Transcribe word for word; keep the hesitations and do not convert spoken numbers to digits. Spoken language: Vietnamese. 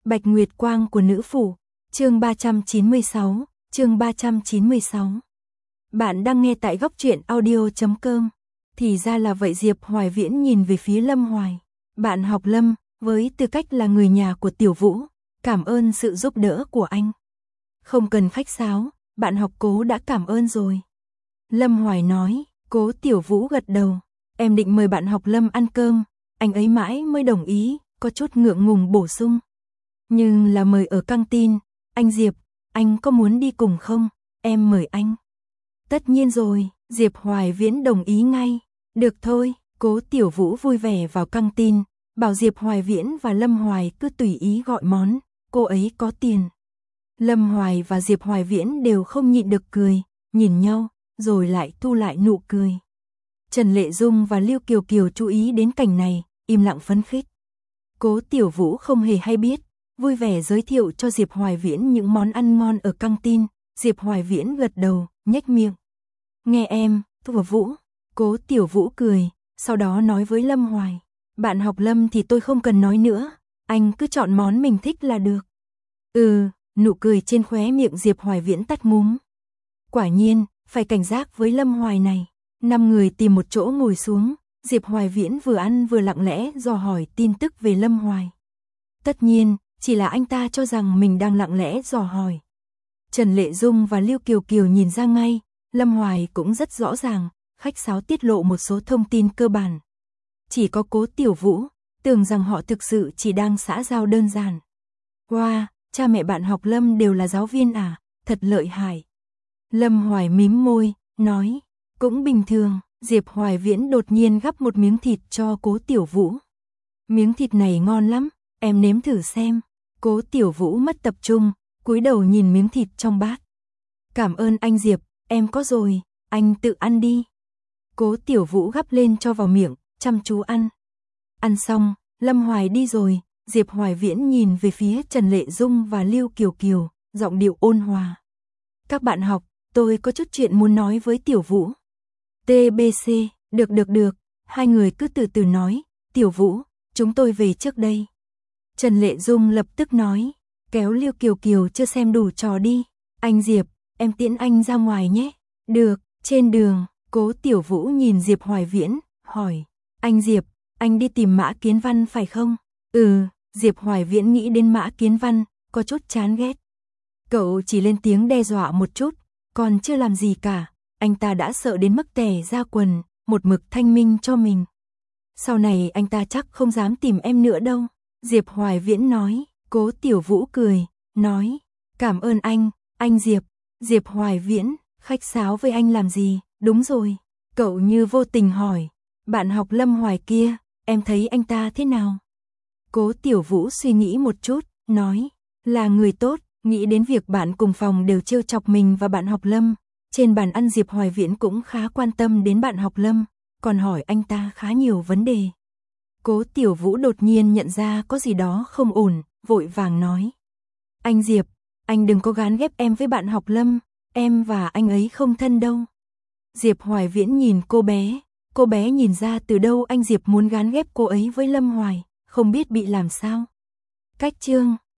Bạch Nguyệt Quang của nữ phủ, chương ba trăm chín mươi sáu, chương ba trăm chín mươi sáu. Bạn đang nghe tại góc truyện audio chấm com. Thì ra là vậy. Diệp Hoài Viễn nhìn về phía Lâm Hoài. Bạn học Lâm, với tư cách là người nhà của Tiểu Vũ, cảm ơn sự giúp đỡ của anh. Không cần khách sáo, bạn học Cố đã cảm ơn rồi. Lâm Hoài nói. Cố Tiểu Vũ gật đầu. Em định mời bạn học Lâm ăn cơm, anh ấy mãi mới đồng ý, có chút ngượng ngùng bổ sung. Nhưng là mời ở căng tin, anh Diệp, anh có muốn đi cùng không? Em mời anh. Tất nhiên rồi, Diệp Hoài Viễn đồng ý ngay. Được thôi, Cố Tiểu Vũ vui vẻ vào căng tin, bảo Diệp Hoài Viễn và Lâm Hoài cứ tùy ý gọi món, cô ấy có tiền. Lâm Hoài và Diệp Hoài Viễn đều không nhịn được cười, nhìn nhau, rồi lại thu lại nụ cười. Trần Lệ Dung và Lưu Kiều Kiều chú ý đến cảnh này, im lặng phấn khích. Cố Tiểu Vũ không hề hay biết, vui vẻ giới thiệu cho Diệp Hoài Viễn những món ăn ngon ở căng tin. Diệp Hoài Viễn gật đầu, nhếch miệng. Nghe em, Thu Vũ. Cố Tiểu Vũ cười, sau đó nói với Lâm Hoài. Bạn học Lâm thì tôi không cần nói nữa, anh cứ chọn món mình thích là được. Ừ, nụ cười trên khóe miệng Diệp Hoài Viễn tắt ngúm. Quả nhiên, phải cảnh giác với Lâm Hoài này. Năm người tìm một chỗ ngồi xuống, Diệp Hoài Viễn vừa ăn vừa lặng lẽ dò hỏi tin tức về Lâm Hoài. Tất nhiên, chỉ là anh ta cho rằng mình đang lặng lẽ dò hỏi. Trần Lệ Dung và Lưu Kiều Kiều nhìn ra ngay, Lâm Hoài cũng rất rõ ràng, khách sáo tiết lộ một số thông tin cơ bản. Chỉ có Cố Tiểu Vũ, tưởng rằng họ thực sự chỉ đang xã giao đơn giản. Wow, cha mẹ bạn học Lâm đều là giáo viên à, thật lợi hại. Lâm Hoài mím môi, nói, cũng bình thường. Diệp Hoài Viễn đột nhiên gắp một miếng thịt cho Cố Tiểu Vũ. Miếng thịt này ngon lắm, em nếm thử xem. Cố Tiểu Vũ mất tập trung, cúi đầu nhìn miếng thịt trong bát. Cảm ơn anh Diệp, em có rồi, anh tự ăn đi. Cố Tiểu Vũ gắp lên cho vào miệng, chăm chú ăn. Ăn xong, Lâm Hoài đi rồi, Diệp Hoài Viễn nhìn về phía Trần Lệ Dung và Lưu Kiều Kiều, giọng điệu ôn hòa. Các bạn học, tôi có chút chuyện muốn nói với Tiểu Vũ. tê bê xê, được được được, hai người cứ từ từ nói. Tiểu Vũ, chúng tôi về trước đây. Trần Lệ Dung lập tức nói, kéo Lưu Kiều Kiều chưa xem đủ trò đi. Anh Diệp, em tiễn anh ra ngoài nhé. Được, trên đường, Cố Tiểu Vũ nhìn Diệp Hoài Viễn, hỏi, anh Diệp, anh đi tìm Mã Kiến Văn phải không? Ừ, Diệp Hoài Viễn nghĩ đến Mã Kiến Văn, có chút chán ghét. Cậu chỉ lên tiếng đe dọa một chút, còn chưa làm gì cả. Anh ta đã sợ đến mức tè ra quần, một mực thanh minh cho mình. Sau này anh ta chắc không dám tìm em nữa đâu. Diệp Hoài Viễn nói. Cố Tiểu Vũ cười, nói, cảm ơn anh, anh Diệp. Diệp Hoài Viễn, khách sáo với anh làm gì? Đúng rồi. Cậu như vô tình hỏi, bạn học Lâm Hoài kia, em thấy anh ta thế nào? Cố Tiểu Vũ suy nghĩ một chút, nói, là người tốt. Nghĩ đến việc bạn cùng phòng đều trêu chọc mình và bạn học Lâm. Trên bàn ăn Diệp Hoài Viễn cũng khá quan tâm đến bạn học Lâm, còn hỏi anh ta khá nhiều vấn đề. Cố Tiểu Vũ đột nhiên nhận ra có gì đó không ổn, vội vàng nói. Anh Diệp, anh đừng có gán ghép em với bạn học Lâm, em và anh ấy không thân đâu. Diệp Hoài Viễn nhìn cô bé, cô bé nhìn ra từ đâu anh Diệp muốn gán ghép cô ấy với Lâm Hoài, không biết bị làm sao. Cách chương